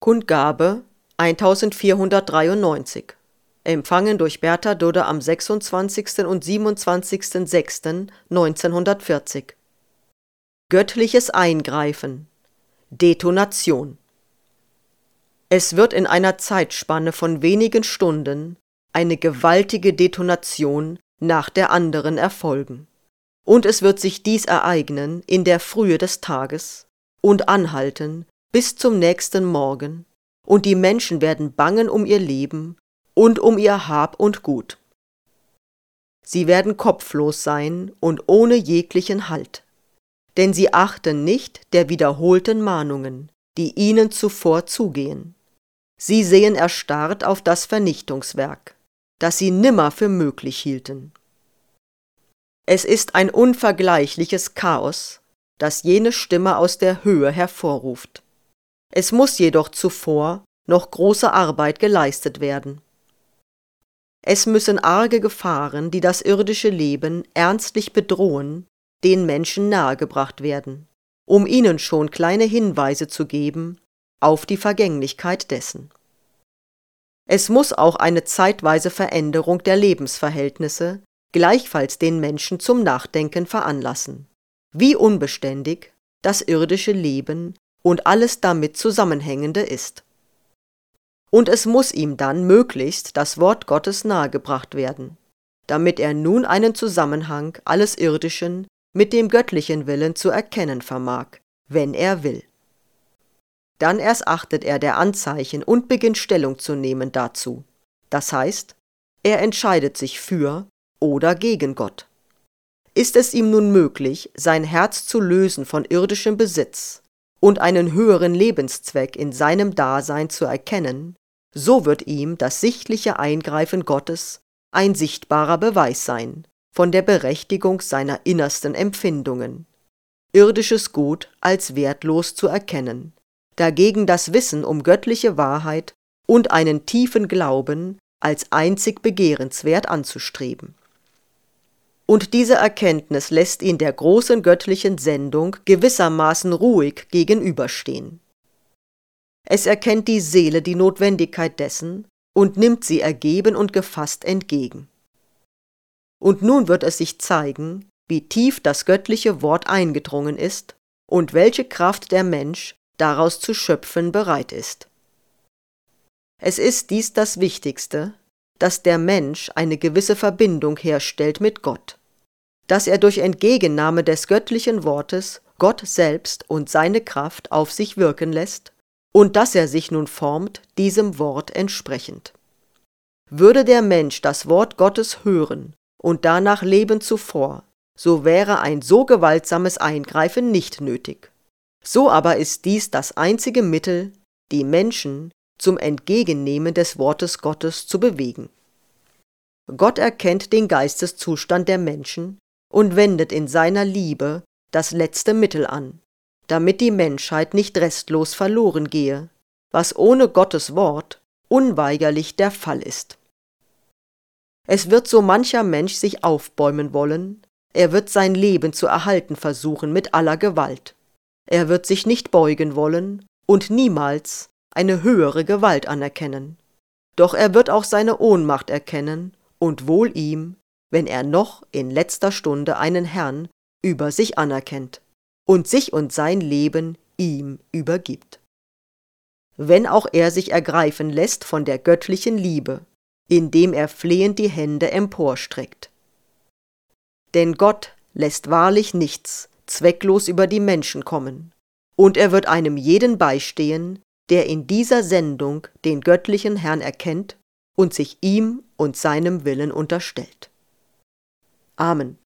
Kundgabe 1493. Empfangen durch Bertha Dudde am 26. und 27.06.1940. Göttliches Eingreifen. Detonation. Es wird in einer Zeitspanne von wenigen Stunden eine gewaltige Detonation nach der anderen erfolgen. Und es wird sich dies ereignen in der Frühe des Tages und anhalten bis zum nächsten Morgen, und die Menschen werden bangen um ihr Leben und um ihr Hab und Gut. Sie werden kopflos sein und ohne jeglichen Halt, denn sie achten nicht der wiederholten Mahnungen, die ihnen zuvor zugehen. Sie sehen erstarrt auf das Vernichtungswerk, das sie nimmer für möglich hielten. Es ist ein unvergleichliches Chaos, das jene Stimme aus der Höhe hervorruft. Es muss jedoch zuvor noch große Arbeit geleistet werden. Es müssen arge Gefahren, die das irdische Leben ernstlich bedrohen, den Menschen nahegebracht werden, um ihnen schon kleine Hinweise zu geben auf die Vergänglichkeit dessen. Es muss auch eine zeitweise Veränderung der Lebensverhältnisse gleichfalls den Menschen zum Nachdenken veranlassen, wie unbeständig das irdische Leben und alles damit Zusammenhängende ist. Und es muss ihm dann möglichst das Wort Gottes nahegebracht werden, damit er nun einen Zusammenhang alles Irdischen mit dem göttlichen Willen zu erkennen vermag, wenn er will. Dann erst achtet er der Anzeichen und beginnt Stellung zu nehmen dazu. Das heißt, er entscheidet sich für oder gegen Gott. Ist es ihm nun möglich, sein Herz zu lösen von irdischem Besitz und einen höheren Lebenszweck in seinem Dasein zu erkennen, so wird ihm das sichtliche Eingreifen Gottes ein sichtbarer Beweis sein von der Berechtigung seiner innersten Empfindungen, irdisches Gut als wertlos zu erkennen, dagegen das Wissen um göttliche Wahrheit und einen tiefen Glauben als einzig begehrenswert anzustreben. Und diese Erkenntnis lässt ihn der großen göttlichen Sendung gewissermaßen ruhig gegenüberstehen. Es erkennt die Seele die Notwendigkeit dessen und nimmt sie ergeben und gefasst entgegen. Und nun wird es sich zeigen, wie tief das göttliche Wort eingedrungen ist und welche Kraft der Mensch daraus zu schöpfen bereit ist. Es ist dies das Wichtigste, dass der Mensch eine gewisse Verbindung herstellt mit Gott, dass er durch Entgegennahme des göttlichen Wortes Gott selbst und seine Kraft auf sich wirken lässt und dass er sich nun formt diesem Wort entsprechend. Würde der Mensch das Wort Gottes hören und danach leben zuvor, so wäre ein so gewaltsames Eingreifen nicht nötig. So aber ist dies das einzige Mittel, die Menschen zum Entgegennehmen des Wortes Gottes zu bewegen. Gott erkennt den Geisteszustand der Menschen und wendet in seiner Liebe das letzte Mittel an, damit die Menschheit nicht restlos verloren gehe, was ohne Gottes Wort unweigerlich der Fall ist. Es wird so mancher Mensch sich aufbäumen wollen, er wird sein Leben zu erhalten versuchen mit aller Gewalt. Er wird sich nicht beugen wollen und niemals eine höhere Gewalt anerkennen. Doch er wird auch seine Ohnmacht erkennen und wohl ihm, wenn er noch in letzter Stunde einen Herrn über sich anerkennt und sich und sein Leben ihm übergibt. Wenn auch er sich ergreifen lässt von der göttlichen Liebe, indem er flehend die Hände emporstreckt. Denn Gott lässt wahrlich nichts zwecklos über die Menschen kommen, und er wird einem jeden beistehen, der in dieser Sendung den göttlichen Herrn erkennt und sich ihm und seinem Willen unterstellt. Amen.